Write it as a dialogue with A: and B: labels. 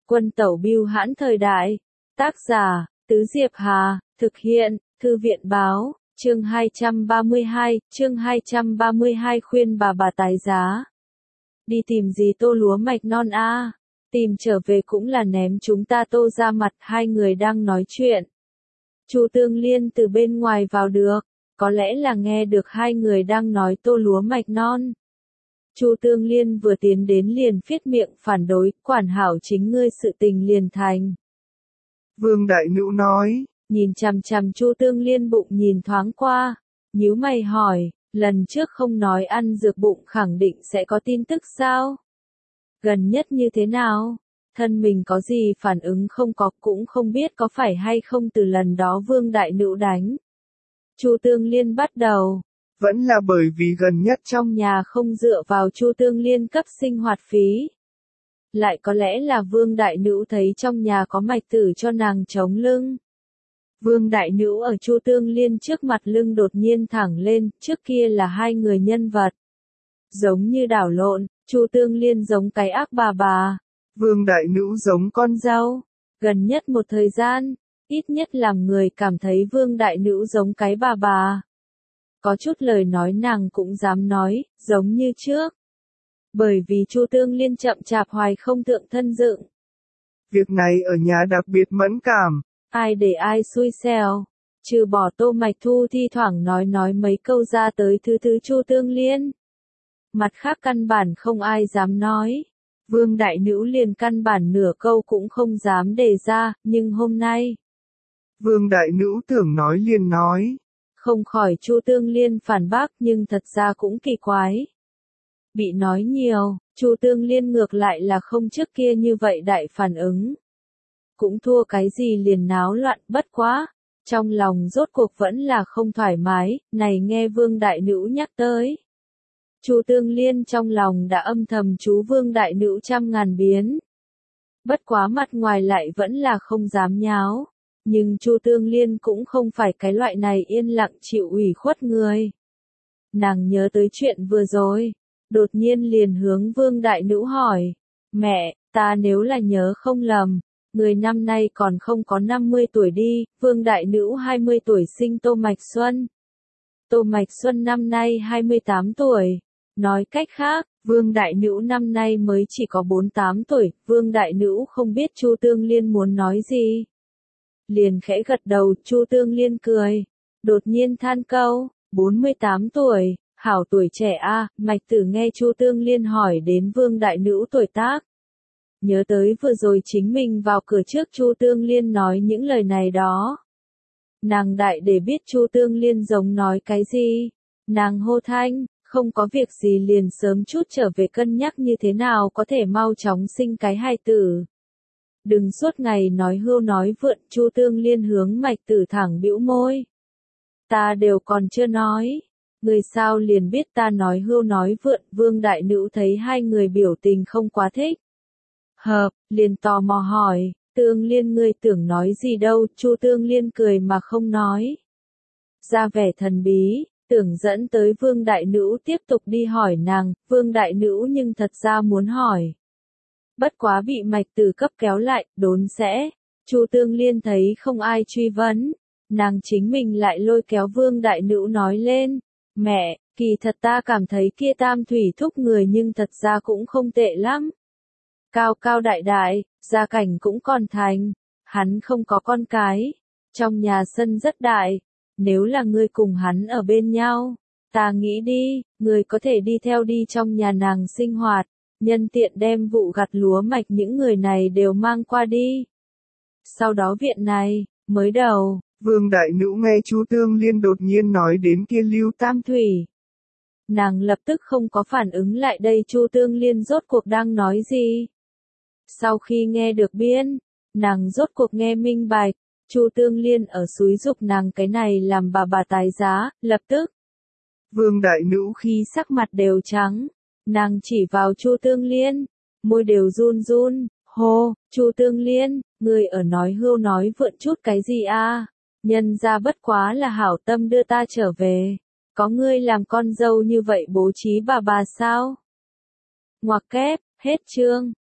A: Quân tẩu bưu hãn thời đại. Tác giả, Tứ Diệp Hà, thực hiện, Thư viện báo, chương 232 khuyên bà tái giá. Đi tìm gì Tô lúa mạch non a? Tìm trở về cũng là ném chúng ta Tô ra mặt. Hai người đang nói chuyện. Chu Tương Liên từ bên ngoài vào được, có lẽ là nghe được hai người đang nói Tô lúa mạch non. Chu Tương Liên vừa tiến đến liền phiết miệng phản đối, quản hảo chính ngươi sự tình liền thành.
B: Vương Đại Nữ nói,
A: nhìn chằm chằm Chu Tương Liên bụng nhìn thoáng qua, nhíu mày hỏi, lần trước không nói ăn dược bụng khẳng định sẽ có tin tức sao? Gần nhất như thế nào? Thân mình có gì phản ứng không có, cũng không biết có phải hay không từ lần đó Vương Đại Nữ đánh. Chu Tương Liên bắt đầu.
B: Vẫn là bởi vì gần nhất
A: trong nhà không dựa vào Chu Tương Liên cấp sinh hoạt phí. Lại có lẽ là Vương Đại Nữ thấy trong nhà có mạch tử cho nàng chống lưng. Vương Đại Nữ ở Chu Tương Liên trước mặt lưng đột nhiên thẳng lên, trước kia là hai người nhân vật. Giống như đảo lộn, Chu Tương Liên giống cái ác bà.
B: Vương Đại Nữ giống con
A: dâu. Gần nhất một thời gian, ít nhất làm người cảm thấy Vương Đại Nữ giống cái bà. Có chút lời nói nàng cũng dám nói, giống như trước. Bởi vì Chu Tương Liên chậm chạp hoài không thượng thân dựng.
B: Việc này ở nhà đặc biệt mẫn cảm.
A: Ai để ai xui xẻo. Trừ bỏ Tô Mạch Thu thi thoảng nói mấy câu ra tới thứ Chu Tương Liên. Mặt khác căn bản không ai dám nói. Vương Đại Nữ liền căn bản nửa câu cũng không dám đề ra, nhưng hôm nay.
B: Vương Đại Nữ tưởng nói liền nói.
A: Không khỏi Chu Tương Liên phản bác nhưng thật ra cũng kỳ quái. Bị nói nhiều, Chu Tương Liên ngược lại là không trước kia như vậy đại phản ứng. Cũng thua cái gì liền náo loạn bất quá. Trong lòng rốt cuộc vẫn là không thoải mái, này nghe Vương Đại Nữ nhắc tới. Chu Tương Liên trong lòng đã âm thầm chú Vương Đại Nữ trăm ngàn biến. Bất quá mặt ngoài lại vẫn là không dám nháo. Nhưng Chu Tương Liên cũng không phải cái loại này yên lặng chịu ủy khuất người. Nàng nhớ tới chuyện vừa rồi, đột nhiên liền hướng Vương Đại Nữ hỏi, mẹ, ta nếu là nhớ không lầm, người năm nay còn không có 50 tuổi đi, Vương Đại Nữ 20 tuổi sinh Tô Mạch Xuân. Tô Mạch Xuân năm nay 28 tuổi. Nói cách khác, Vương Đại Nữ năm nay mới chỉ có 48 tuổi, Vương Đại Nữ không biết Chu Tương Liên muốn nói gì. Liền khẽ gật đầu, Chu Tương Liên cười. Đột nhiên than câu, 48 tuổi, hảo tuổi trẻ a. Mạch Tử nghe Chu Tương Liên hỏi đến Vương Đại Nữ tuổi tác. Nhớ tới vừa rồi chính mình vào cửa trước Chu Tương Liên nói những lời này đó. Nàng đại để biết Chu Tương Liên giống nói cái gì. Nàng hô thanh, không có việc gì liền sớm chút trở về cân nhắc như thế nào có thể mau chóng sinh cái hài tử. Đừng suốt ngày nói hưu nói vượn. Chu Tương Liên hướng Mạch Tử thẳng bĩu môi. Ta đều còn chưa nói. Người sao liền biết ta nói hưu nói vượn. Vương Đại Nữ thấy hai người biểu tình không quá thích. Hợp, liền tò mò hỏi, Tương Liên ngươi tưởng nói gì đâu. Chu Tương Liên cười mà không nói. Ra vẻ thần bí, tưởng dẫn tới Vương Đại Nữ tiếp tục đi hỏi nàng. Vương Đại Nữ nhưng thật ra muốn hỏi. Bất quá bị Mạch Tử cấp kéo lại, đốn sẽ. Chu Tương Liên thấy không ai truy vấn. Nàng chính mình lại lôi kéo Vương Đại Nữ nói lên. Mẹ, kỳ thật ta cảm thấy kia Tam Thủy thúc người nhưng thật ra cũng không tệ lắm. Cao cao đại đại, gia cảnh cũng còn thành. Hắn không có con cái. Trong nhà sân rất đại. Nếu là ngươi cùng hắn ở bên nhau, ta nghĩ đi, ngươi có thể đi theo đi trong nhà nàng sinh hoạt. Nhân tiện đem vụ gặt lúa mạch những người này đều mang qua đi. Sau đó viện này, mới đầu,
B: Vương Đại Nữ nghe Chu Tương Liên đột nhiên nói đến kia Lưu
A: Tam Thủy. Nàng lập tức không có phản ứng lại đây Chu Tương Liên rốt cuộc đang nói gì. Sau khi nghe được biên, nàng rốt cuộc nghe minh bạch, Chu Tương Liên ở xúi dục nàng cái này làm bà tái giá, lập tức.
B: Vương Đại Nữ
A: khi sắc mặt đều trắng. Nàng chỉ vào Chu Tương Liên, môi đều run run, hô, Chu Tương Liên, ngươi ở nói hưu nói vượn chút cái gì a? Nhân ra bất quá là hảo tâm đưa ta trở về, có ngươi làm con dâu như vậy bố trí bà sao? Ngoặc kép, hết chương.